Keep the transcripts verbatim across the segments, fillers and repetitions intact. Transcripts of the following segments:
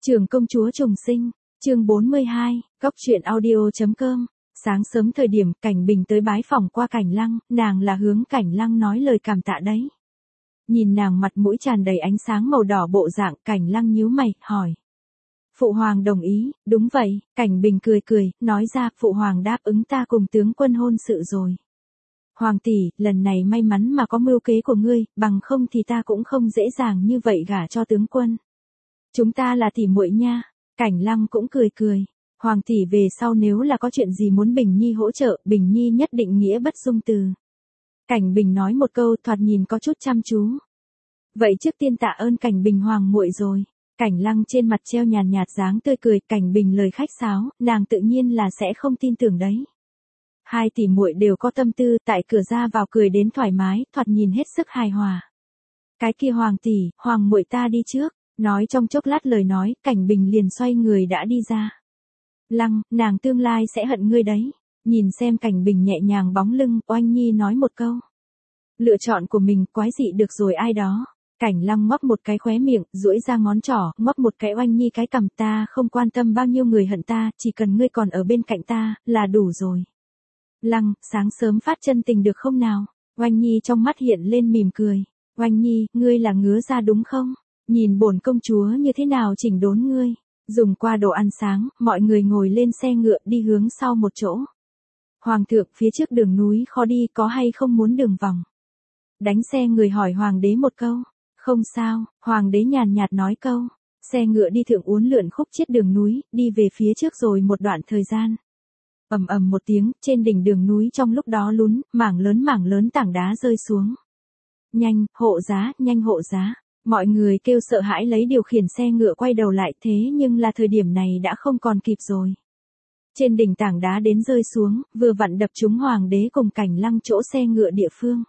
Trường công chúa trùng sinh, chương bốn mươi hai, góc truyện audio.com. Sáng sớm thời điểm Cảnh Bình tới bái phỏng qua Cảnh Lăng, nàng là hướng Cảnh Lăng nói lời cảm tạ đấy. Nhìn nàng mặt mũi tràn đầy ánh sáng màu đỏ bộ dạng, Cảnh Lăng nhíu mày, hỏi. Phụ hoàng đồng ý, đúng vậy, Cảnh Bình cười cười, nói ra phụ hoàng đáp ứng ta cùng tướng quân hôn sự rồi. Hoàng tỷ, lần này may mắn mà có mưu kế của ngươi, bằng không thì ta cũng không dễ dàng như vậy gả cho tướng quân. Chúng ta là tỷ muội nha. Cảnh Lăng cũng cười cười. Hoàng tỷ về sau nếu là có chuyện gì muốn Bình Nhi hỗ trợ, Bình Nhi nhất định nghĩa bất dung từ. Cảnh Bình nói một câu thoạt nhìn có chút chăm chú. Vậy trước tiên tạ ơn Cảnh Bình hoàng muội rồi. Cảnh Lăng trên mặt treo nhàn nhạt dáng tươi cười, Cảnh Bình lời khách sáo, nàng tự nhiên là sẽ không tin tưởng đấy. Hai tỷ muội đều có tâm tư, tại cửa ra vào cười đến thoải mái, thoạt nhìn hết sức hài hòa. Cái kia hoàng tỷ, hoàng muội ta đi trước. Nói trong chốc lát lời nói, Cảnh Bình liền xoay người đã đi ra. Lăng, nàng tương lai sẽ hận ngươi đấy. Nhìn xem Cảnh Bình nhẹ nhàng bóng lưng, Oanh Nhi nói một câu. Lựa chọn của mình quái dị được rồi ai đó. Cảnh Lăng móc một cái khóe miệng, duỗi ra ngón trỏ, móc một cái Oanh Nhi cái cằm, ta không quan tâm bao nhiêu người hận ta, chỉ cần ngươi còn ở bên cạnh ta, là đủ rồi. Lăng, sáng sớm phát chân tình được không nào? Oanh Nhi trong mắt hiện lên mỉm cười. Oanh Nhi, ngươi là ngứa ra đúng không? Nhìn bổn công chúa như thế nào chỉnh đốn ngươi. Dùng qua đồ ăn sáng, mọi người ngồi lên xe ngựa đi hướng sau một chỗ. Hoàng thượng, phía trước đường núi khó đi, có hay không muốn đường vòng? Đánh xe người hỏi hoàng đế một câu. Không sao, hoàng đế nhàn nhạt nói câu. Xe ngựa đi thượng uốn lượn khúc chiết đường núi, đi về phía trước rồi một đoạn thời gian. Ầm ầm một tiếng, trên đỉnh đường núi trong lúc đó lún, mảng lớn mảng lớn tảng đá rơi xuống. Nhanh, hộ giá, nhanh hộ giá. Mọi người kêu sợ hãi lấy điều khiển xe ngựa quay đầu lại, thế nhưng là thời điểm này đã không còn kịp rồi. Trên đỉnh tảng đá đến rơi xuống, vừa vặn đập trúng hoàng đế cùng Cảnh Lăng chỗ xe ngựa địa phương.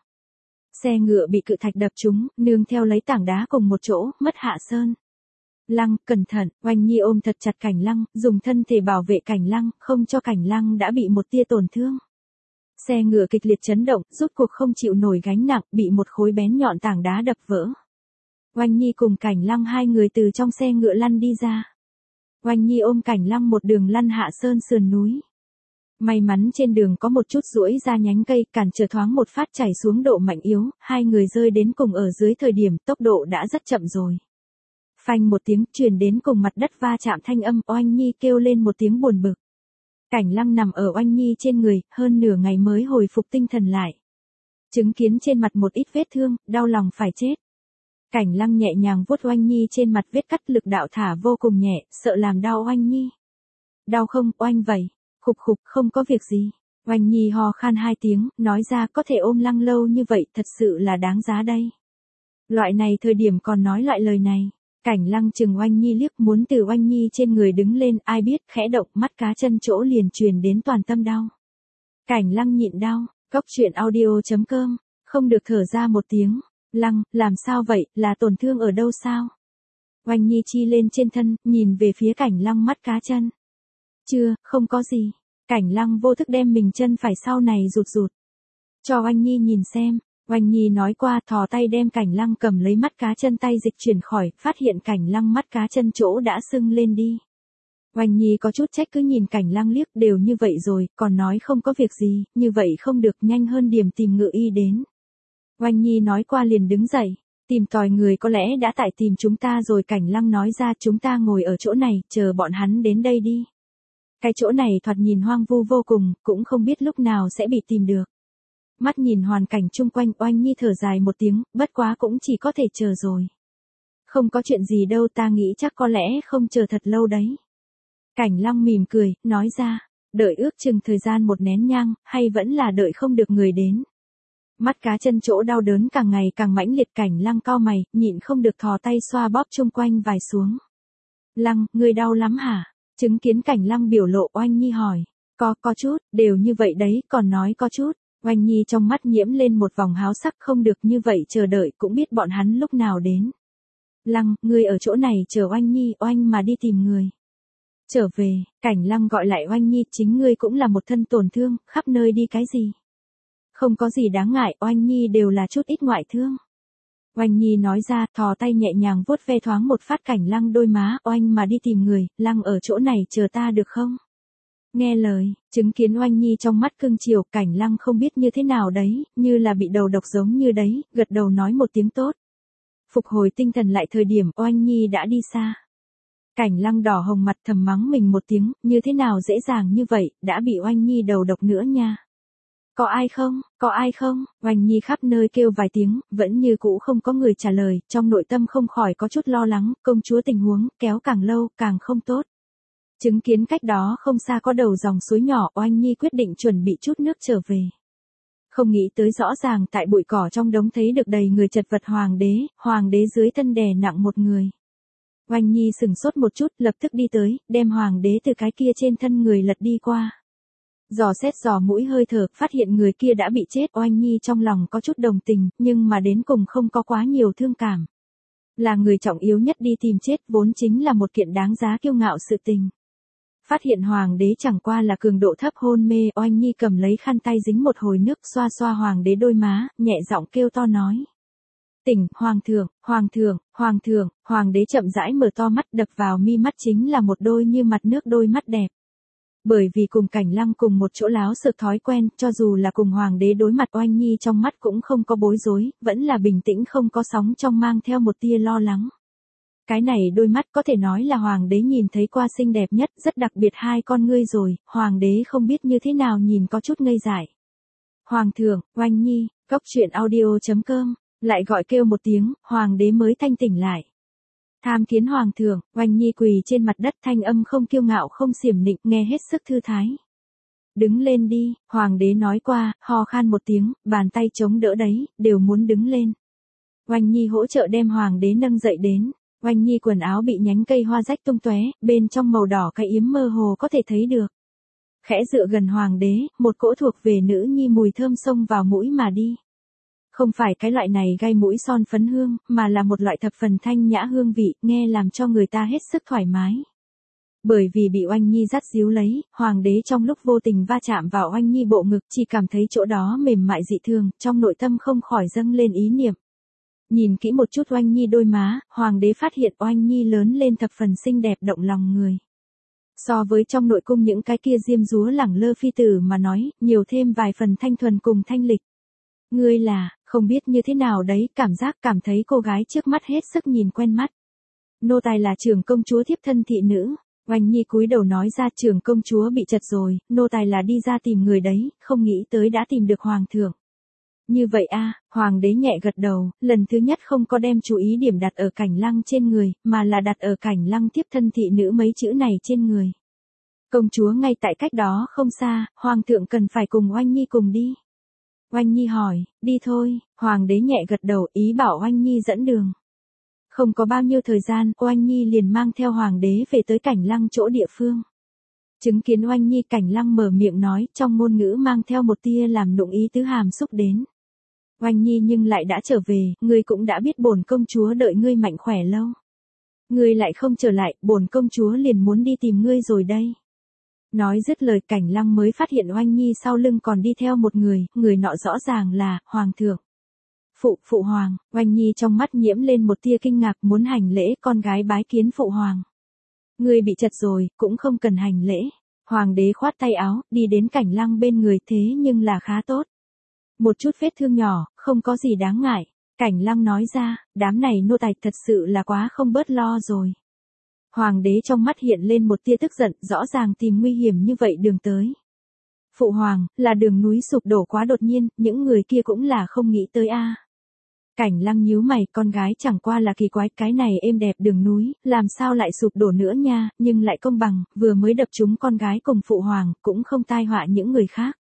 Xe ngựa bị cự thạch đập trúng, nương theo lấy tảng đá cùng một chỗ, mất hạ sơn. Lăng, cẩn thận, Oanh Nhi ôm thật chặt Cảnh Lăng, dùng thân thể bảo vệ Cảnh Lăng, không cho Cảnh Lăng đã bị một tia tổn thương. Xe ngựa kịch liệt chấn động, rốt cuộc không chịu nổi gánh nặng, bị một khối bén nhọn tảng đá đập vỡ. Oanh Nhi cùng Cảnh Lăng hai người từ trong xe ngựa lăn đi ra. Oanh Nhi ôm Cảnh Lăng một đường lăn hạ sơn sườn núi. May mắn trên đường có một chút duỗi ra nhánh cây, cản trở thoáng một phát chảy xuống độ mạnh yếu, hai người rơi đến cùng ở dưới thời điểm tốc độ đã rất chậm rồi. Phanh một tiếng truyền đến cùng mặt đất va chạm thanh âm, Oanh Nhi kêu lên một tiếng buồn bực. Cảnh Lăng nằm ở Oanh Nhi trên người, hơn nửa ngày mới hồi phục tinh thần lại. Chứng kiến trên mặt một ít vết thương, đau lòng phải chết. Cảnh Lăng nhẹ nhàng vuốt Oanh Nhi trên mặt, vết cắt lực đạo thả vô cùng nhẹ, sợ làm đau Oanh Nhi. Đau không, Oanh vậy? Khục khục, không có việc gì. Oanh Nhi ho khan hai tiếng, nói ra có thể ôm Lăng lâu như vậy, thật sự là đáng giá đây. Loại này thời điểm còn nói loại lời này. Cảnh Lăng chừng Oanh Nhi liếc, muốn từ Oanh Nhi trên người đứng lên, ai biết khẽ động, mắt cá chân chỗ liền truyền đến toàn tâm đau. Cảnh Lăng nhịn đau, góc truyện audio.com, không được thở ra một tiếng. Lăng, làm sao vậy, là tổn thương ở đâu sao? Oanh Nhi chi lên trên thân, nhìn về phía Cảnh Lăng mắt cá chân. Chưa, không có gì. Cảnh Lăng vô thức đem mình chân phải sau này rụt rụt. Cho Oanh Nhi nhìn xem. Oanh Nhi nói qua, thò tay đem Cảnh Lăng cầm lấy mắt cá chân, tay dịch chuyển khỏi, phát hiện Cảnh Lăng mắt cá chân chỗ đã sưng lên đi. Oanh Nhi có chút trách cứ nhìn Cảnh Lăng liếc, đều như vậy rồi, còn nói không có việc gì, như vậy không được, nhanh hơn điểm tìm ngựa y đến. Oanh Nhi nói qua liền đứng dậy, tìm tòi người có lẽ đã tại tìm chúng ta rồi. Cảnh Lăng nói ra, chúng ta ngồi ở chỗ này, chờ bọn hắn đến đây đi. Cái chỗ này thoạt nhìn hoang vu vô cùng, cũng không biết lúc nào sẽ bị tìm được. Mắt nhìn hoàn cảnh chung quanh, Oanh Nhi thở dài một tiếng, bất quá cũng chỉ có thể chờ rồi. Không có chuyện gì đâu, ta nghĩ chắc có lẽ không chờ thật lâu đấy. Cảnh Lăng mỉm cười, nói ra, đợi ước chừng thời gian một nén nhang, hay vẫn là đợi không được người đến. Mắt cá chân chỗ đau đớn càng ngày càng mãnh liệt, Cảnh Lăng cau mày, nhịn không được thò tay xoa bóp chung quanh vài xuống. Lăng, ngươi đau lắm hả? Chứng kiến Cảnh Lăng biểu lộ, Oanh Nhi hỏi. Có, có chút, đều như vậy đấy, còn nói có chút. Oanh Nhi trong mắt nhiễm lên một vòng háo sắc, không được như vậy chờ đợi, cũng biết bọn hắn lúc nào đến. Lăng, ngươi ở chỗ này chờ Oanh Nhi, oanh mà đi tìm người. Trở về, Cảnh Lăng gọi lại Oanh Nhi, chính ngươi cũng là một thân tổn thương, khắp nơi đi cái gì? Không có gì đáng ngại, Oanh Nhi đều là chút ít ngoại thương. Oanh Nhi nói ra, thò tay nhẹ nhàng vuốt ve thoáng một phát Cảnh Lăng đôi má, oanh mà đi tìm người, Lăng ở chỗ này chờ ta được không? Nghe lời, chứng kiến Oanh Nhi trong mắt cưng chiều, Cảnh Lăng không biết như thế nào đấy, như là bị đầu độc giống như đấy, gật đầu nói một tiếng tốt. Phục hồi tinh thần lại thời điểm Oanh Nhi đã đi xa. Cảnh Lăng đỏ hồng mặt thầm mắng mình một tiếng, như thế nào dễ dàng như vậy, đã bị Oanh Nhi đầu độc nữa nha. Có ai không, có ai không, Oanh Nhi khắp nơi kêu vài tiếng, vẫn như cũ không có người trả lời, trong nội tâm không khỏi có chút lo lắng, công chúa tình huống, kéo càng lâu, càng không tốt. Chứng kiến cách đó không xa có đầu dòng suối nhỏ, Oanh Nhi quyết định chuẩn bị chút nước trở về. Không nghĩ tới rõ ràng tại bụi cỏ trong đống thấy được đầy người chật vật hoàng đế, hoàng đế dưới thân đè nặng một người. Oanh Nhi sừng sốt một chút, lập tức đi tới, đem hoàng đế từ cái kia trên thân người lật đi qua. Dò xét dò mũi hơi thở, phát hiện người kia đã bị chết, Oanh Nhi trong lòng có chút đồng tình, nhưng mà đến cùng không có quá nhiều thương cảm. Là người trọng yếu nhất đi tìm chết vốn chính là một kiện đáng giá kiêu ngạo sự tình. Phát hiện hoàng đế chẳng qua là cường độ thấp hôn mê, Oanh Nhi cầm lấy khăn tay dính một hồi nước xoa xoa hoàng đế đôi má, nhẹ giọng kêu to nói. Tỉnh, hoàng thượng, hoàng thượng, hoàng thượng, hoàng đế chậm rãi mở to mắt, đập vào mi mắt chính là một đôi như mặt nước đôi mắt đẹp. Bởi vì cùng Cảnh Lăng cùng một chỗ láo sự thói quen, cho dù là cùng hoàng đế đối mặt Oanh Nhi trong mắt cũng không có bối rối, vẫn là bình tĩnh không có sóng trong mang theo một tia lo lắng. Cái này đôi mắt có thể nói là hoàng đế nhìn thấy qua xinh đẹp nhất, rất đặc biệt hai con ngươi rồi, hoàng đế không biết như thế nào nhìn có chút ngây dại. Hoàng thượng, Oanh Nhi, cốc truyện audio chấm com, lại gọi kêu một tiếng, hoàng đế mới thanh tỉnh lại. Tham kiến hoàng thượng, Oanh Nhi quỳ trên mặt đất, thanh âm không kiêu ngạo không xiểm nịnh, nghe hết sức thư thái. Đứng lên đi, hoàng đế nói qua, ho khan một tiếng, bàn tay chống đỡ đấy, đều muốn đứng lên. Oanh Nhi hỗ trợ đem hoàng đế nâng dậy đến. Oanh Nhi quần áo bị nhánh cây hoa rách tung tóe, bên trong màu đỏ cái yếm mơ hồ có thể thấy được. Khẽ dựa gần hoàng đế, một cỗ thuộc về nữ nhi mùi thơm xông vào mũi mà đi. Không phải cái loại này gai mũi son phấn hương, mà là một loại thập phần thanh nhã hương vị, nghe làm cho người ta hết sức thoải mái. Bởi vì bị Oanh Nhi dắt díu lấy, hoàng đế trong lúc vô tình va chạm vào Oanh Nhi bộ ngực, chỉ cảm thấy chỗ đó mềm mại dị thường, trong nội tâm không khỏi dâng lên ý niệm. Nhìn kỹ một chút Oanh Nhi đôi má, hoàng đế phát hiện Oanh Nhi lớn lên thập phần xinh đẹp động lòng người. So với trong nội cung những cái kia diêm dúa lẳng lơ phi tử mà nói, nhiều thêm vài phần thanh thuần cùng thanh lịch. Ngươi là, không biết như thế nào đấy, cảm giác cảm thấy cô gái trước mắt hết sức nhìn quen mắt. Nô tài là trưởng công chúa thiếp thân thị nữ. Oanh Nhi cúi đầu nói ra, trưởng công chúa bị chật rồi, nô tài là đi ra tìm người đấy, không nghĩ tới đã tìm được hoàng thượng. Như vậy a, hoàng đế nhẹ gật đầu, lần thứ nhất không có đem chú ý điểm đặt ở Cảnh Lăng trên người, mà là đặt ở Cảnh Lăng tiếp thân thị nữ mấy chữ này trên người. Công chúa ngay tại cách đó không xa, hoàng thượng cần phải cùng Oanh Nhi cùng đi. Oanh Nhi hỏi, đi thôi, hoàng đế nhẹ gật đầu, ý bảo Oanh Nhi dẫn đường. Không có bao nhiêu thời gian, Oanh Nhi liền mang theo hoàng đế về tới Cảnh Lăng chỗ địa phương. Chứng kiến Oanh Nhi, Cảnh Lăng mở miệng nói, trong ngôn ngữ mang theo một tia làm nụng ý tứ hàm xúc đến. Oanh Nhi nhưng lại đã trở về, ngươi cũng đã biết bổn công chúa đợi ngươi mạnh khỏe lâu. Ngươi lại không trở lại, bổn công chúa liền muốn đi tìm ngươi rồi đây. Nói dứt lời, Cảnh Lăng mới phát hiện Oanh Nhi sau lưng còn đi theo một người, người nọ rõ ràng là, hoàng thượng. Phụ, phụ hoàng, Oanh Nhi trong mắt nhiễm lên một tia kinh ngạc, muốn hành lễ, con gái bái kiến phụ hoàng. Ngươi bị chật rồi, cũng không cần hành lễ. Hoàng đế khoát tay áo, đi đến Cảnh Lăng bên người, thế nhưng là khá tốt. Một chút vết thương nhỏ, không có gì đáng ngại. Cảnh Lăng nói ra, đám này nô tài thật sự là quá không bớt lo rồi. Hoàng đế trong mắt hiện lên một tia tức giận, rõ ràng tìm nguy hiểm như vậy đường tới. Phụ hoàng, là đường núi sụp đổ quá đột nhiên, những người kia cũng là không nghĩ tới a. Cảnh Lăng nhíu mày, con gái chẳng qua là kỳ quái, cái này êm đẹp đường núi, làm sao lại sụp đổ nữa nha, nhưng lại công bằng, vừa mới đập trúng con gái cùng phụ hoàng, cũng không tai họa những người khác.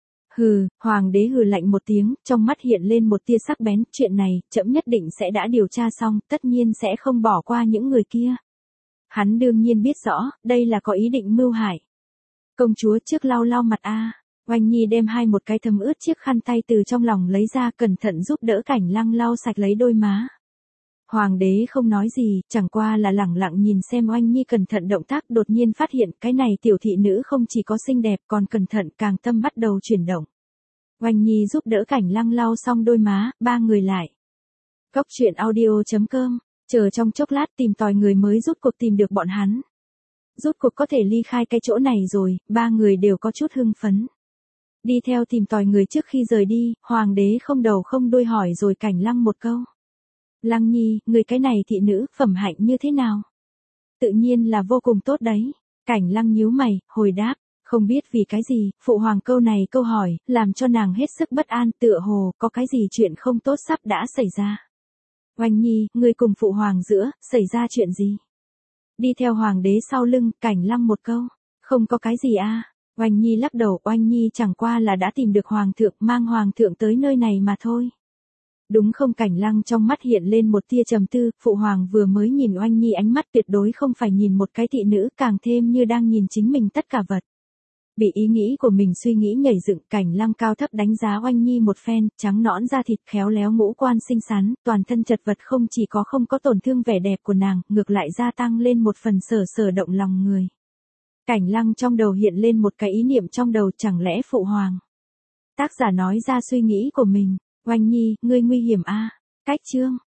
Hừ, hoàng đế hừ lạnh một tiếng, trong mắt hiện lên một tia sắc bén, chuyện này, trẫm nhất định sẽ đã điều tra xong, tất nhiên sẽ không bỏ qua những người kia. Hắn đương nhiên biết rõ, đây là có ý định mưu hại. Công chúa trước lau lau mặt a. Oanh Nhi đem hai một cái thấm ướt chiếc khăn tay từ trong lòng lấy ra, cẩn thận giúp đỡ Cảnh Lăng lau sạch lấy đôi má. Hoàng đế không nói gì, chẳng qua là lẳng lặng nhìn xem Oanh Nhi cẩn thận động tác, đột nhiên phát hiện cái này tiểu thị nữ không chỉ có xinh đẹp còn cẩn thận, càng tâm bắt đầu chuyển động. Oanh Nhi giúp đỡ Cảnh Lăng lau xong đôi má, ba người lại Cóc truyện audio chấm com, chờ trong chốc lát tìm tòi người mới rút cuộc tìm được bọn hắn. Rút cuộc có thể ly khai cái chỗ này rồi, ba người đều có chút hưng phấn. Đi theo tìm tòi người trước khi rời đi, hoàng đế không đầu không đuôi hỏi rồi Cảnh Lăng một câu. Lăng Nhi, người cái này thị nữ, phẩm hạnh như thế nào? Tự nhiên là vô cùng tốt đấy. Cảnh Lăng nhíu mày, hồi đáp, không biết vì cái gì, phụ hoàng câu này câu hỏi, làm cho nàng hết sức bất an, tựa hồ, có cái gì chuyện không tốt sắp đã xảy ra. Oanh Nhi, người cùng phụ hoàng giữa, xảy ra chuyện gì? Đi theo hoàng đế sau lưng, Cảnh Lăng một câu, không có cái gì a. Oanh Nhi lắc đầu, Oanh Nhi chẳng qua là đã tìm được hoàng thượng, mang hoàng thượng tới nơi này mà thôi. Đúng không? Cảnh Lăng trong mắt hiện lên một tia trầm tư, phụ hoàng vừa mới nhìn Oanh Nhi ánh mắt tuyệt đối không phải nhìn một cái thị nữ, càng thêm như đang nhìn chính mình tất cả vật. Bị ý nghĩ của mình suy nghĩ nhảy dựng, Cảnh Lăng cao thấp đánh giá Oanh Nhi một phen, trắng nõn da thịt khéo léo ngũ quan xinh xắn, toàn thân chật vật không chỉ có không có tổn thương vẻ đẹp của nàng, ngược lại gia tăng lên một phần sở sở động lòng người. Cảnh Lăng trong đầu hiện lên một cái ý niệm trong đầu, chẳng lẽ phụ hoàng. Tác giả nói ra suy nghĩ của mình, Oanh Nhi, ngươi nguy hiểm a. Cách chương